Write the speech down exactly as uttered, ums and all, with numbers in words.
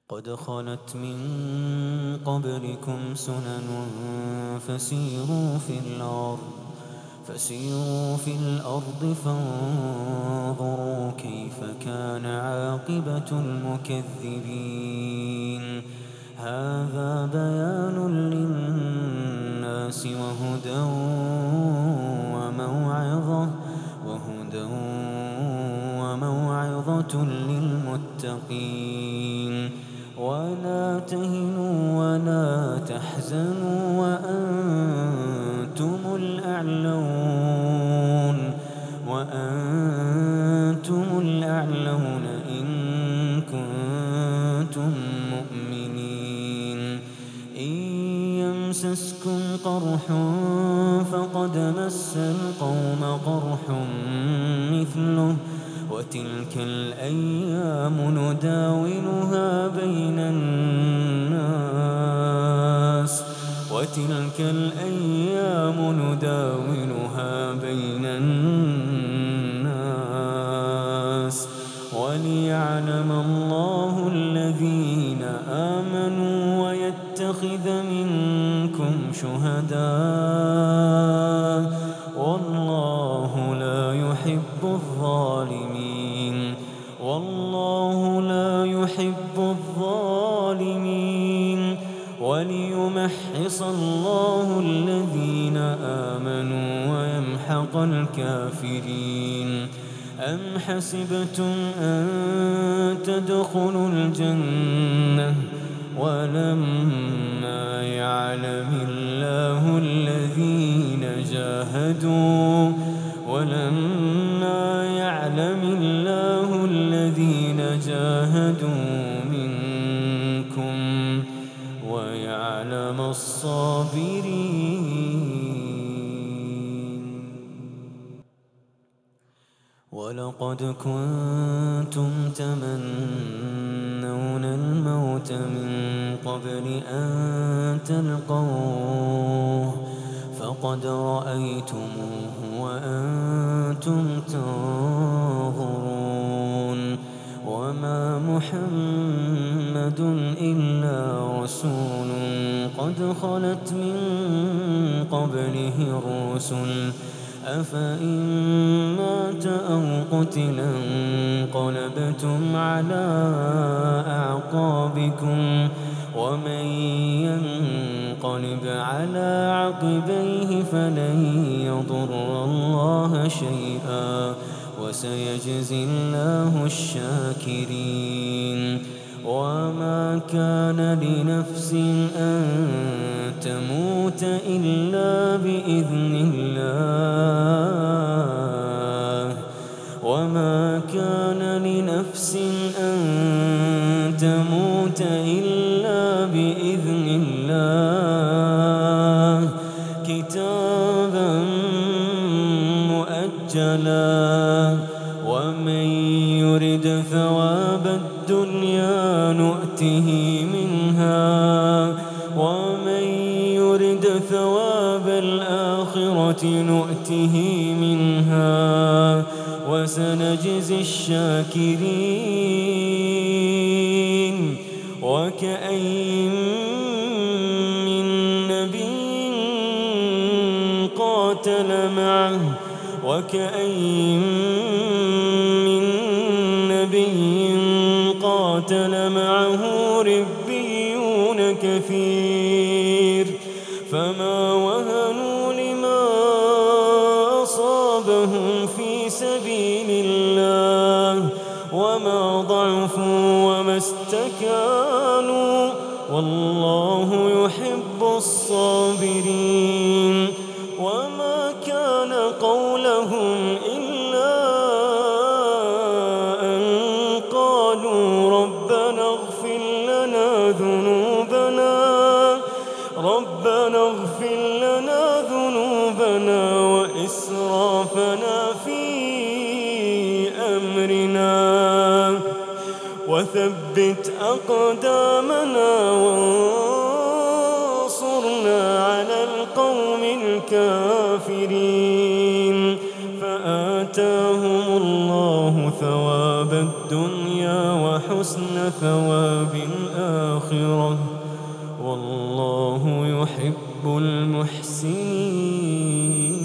قد خلت من قبلكم سنن فسيروا في الأرض فسيروا في الأرض فانظروا كيف كان عاقبة المكذبين. هذا بيان للناس وهدى وموعظة وهدى وموعظة للمتقين. ولا تهنوا ولا تحزنوا وأنتم الأعلون وأنتم الأعلون إن كنتم مؤمنين. إن يمسسكم قرح فقد مس القوم قرح مثله وتلك الأيام نداولها بين الناس وتلك الأيام نداولها بين الناس وليعلم الله الذين آمنوا ويتخذ منكم شهداء والله لا يحب الظالمين والله لا يحب الظالمين. وليمحص الله الذين آمنوا ويمحق الكافرين. أم حسبتم أن تدخلوا الجنة ولما يعلم الله الذين جاهدوا ولما يعلم الله الذين جاهدوا منكم ويعلم الصابرين. ولقد كنتم تمنون الموت من قبل أن تلقوه فقد رأيتموه وأنتم تنظرون. وما محمد إلا رسول قد خلت من قبله الرسل أفإن مات أو قتلا انقلبتم على أعقابكم ومن ينقلب على عقبيه فلن يضر الله شيئا وسيجزي الله الشاكرين. وما كان لنفس أن تموت إلا بإذن الله وما كان لنفس أن تموت إلا بإذن الله كتابا مؤجلا. ومن يرد ثواب الدنيا نؤته منها ومن يرد ثواب الآخرة نؤته منها وسنجزي الشاكرين. وكأين من نبي قاتل معه وكأين من نبي قاتل معه ربيون كثير فما وهنوا لما أصابهم في سبيل الله وما ضعفوا وما استكانوا والله يحب الصابرين. وما كان قولهم إلا أن قالوا ربنا اغفر لنا ذنوبنا ربنا اغفر لنا ذنوبنا وإسرافنا في أمرنا وثبت أقدامنا وانصرنا على القوم الكافرين. فآتاهم الله ثواب الدنيا وحسن وحسن ثواب الآخرة، والله يحب المحسنين.